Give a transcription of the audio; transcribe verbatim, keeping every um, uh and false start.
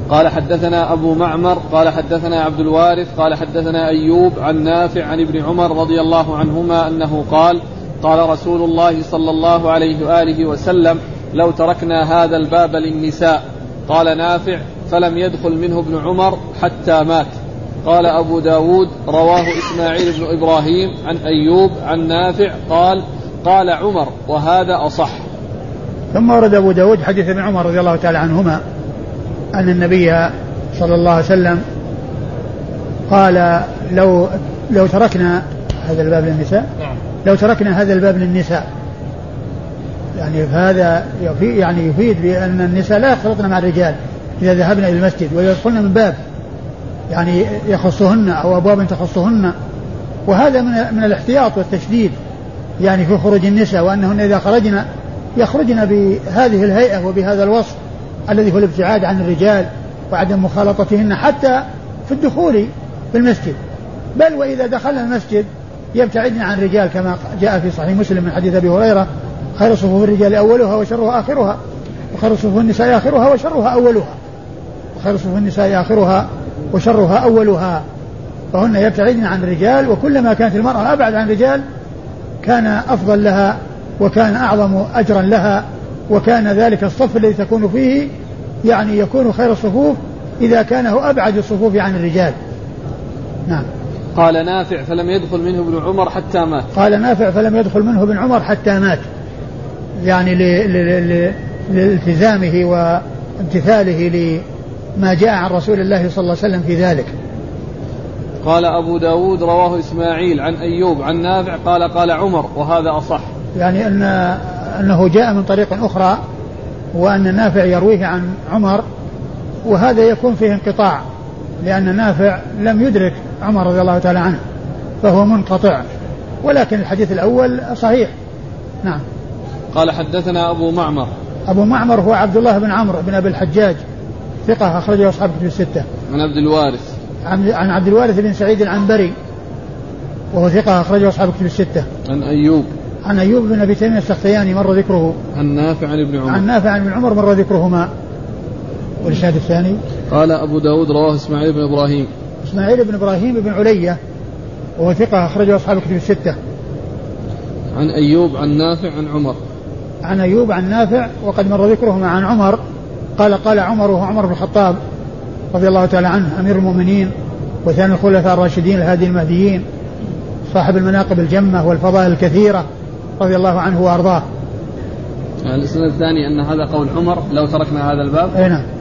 قال حدثنا أبو معمر قال حدثنا عبد الوارث قال حدثنا أيوب عن نافع عن ابن عمر رضي الله عنهما أنه قال قال رسول الله صلى الله عليه وآله وسلم لو تركنا هذا الباب للنساء. قال نافع فلم يدخل منه ابن عمر حتى مات. قال أبو داود رواه إسماعيل بن إبراهيم عن أيوب عن نافع قال قال عمر وهذا أصح. ثم ورد أبو داود حديث ابن عمر رضي الله تعالى عنهما أن النبي صلى الله عليه وسلم قال لو لو تركنا هذا الباب للنساء لو تركنا هذا الباب للنساء يعني هذا يفيد يعني يفيد بأن النساء لا يختلطن مع الرجال إذا ذهبنا إلى المسجد ويدخلن من باب يعني يخصهن أو أبواب تخصهن، وهذا من من الاحتياط والتشديد يعني في خروج النساء، وأنهن إذا خرجنا يخرجن بهذه الهيئة وبهذا الوصف الذي هو الابتعاد عن الرجال وعدم مخالطتهن حتى في الدخول في المسجد، بل وإذا دخلنا المسجد يبتعدن عن الرجال كما جاء في صحيح مسلم من حديث أبي هريرة خير صفوف الرجال أولها وشرها آخرها وخير صفوف النساء آخرها وشرها أولها وخير صفوف النساء آخرها وشرها أولها، فهن يبتعدن عن الرجال، وكلما كانت المرأة أبعد عن الرجال كان أفضل لها وكان أعظم أجرا لها، وكان ذلك الصف الذي تكون فيه يعني يكون خير الصفوف إذا كان هو أبعد الصفوف عن الرجال. نعم. قال نافع فلم يدخل منه ابن عمر حتى مات. قال نافع فلم يدخل منه ابن عمر حتى مات، يعني لالتزامه وامتثاله لما جاء عن رسول الله صلى الله عليه وسلم في ذلك. قال أبو داود رواه إسماعيل عن أيوب عن نافع قال قال عمر وهذا أصح، يعني أن أنه جاء من طريق أخرى وأن نافع يرويه عن عمر، وهذا يكون فيه انقطاع لأن نافع لم يدرك عمر رضي الله تعالى عنه فهو منقطع، ولكن الحديث الأول صحيح. نعم. قال حدثنا أبو معمر. أبو معمر هو عبد الله بن عمرو بن أبي الحجاج ثقة أخرجه أصحاب كتب الستة. عن عبد الوارث عن عبد الوارث بن سعيد العنبري وهو ثقة أخرجه أصحاب كتب الستة. عن أيوب عن أيوب بن أبي تميم السختياني مر ذكره. عن نافع عن ابن عمر. عن نافع عن ابن عمر مر ذكرهما. والشاهد الثاني قال أبو داود رواه إسماعيل بن إبراهيم. إسماعيل بن إبراهيم بن علية وهو ثقة أخرجه أصحاب كتب الستة. عن أيوب عن نافع عن عمر. عن أيوب عن نافع وقد مر ذكرهما عن عمر قال قال عمر وهو عمر بن الخطاب رضي الله تعالى عنه أمير المؤمنين وثاني الخلفاء الراشدين الهادي المهديين صاحب المناقب الجمة والفضائل الكثيرة رضي الله عنه وأرضاه. السنة الثاني أن هذا قول عمر لو تركنا هذا الباب. أي نعم.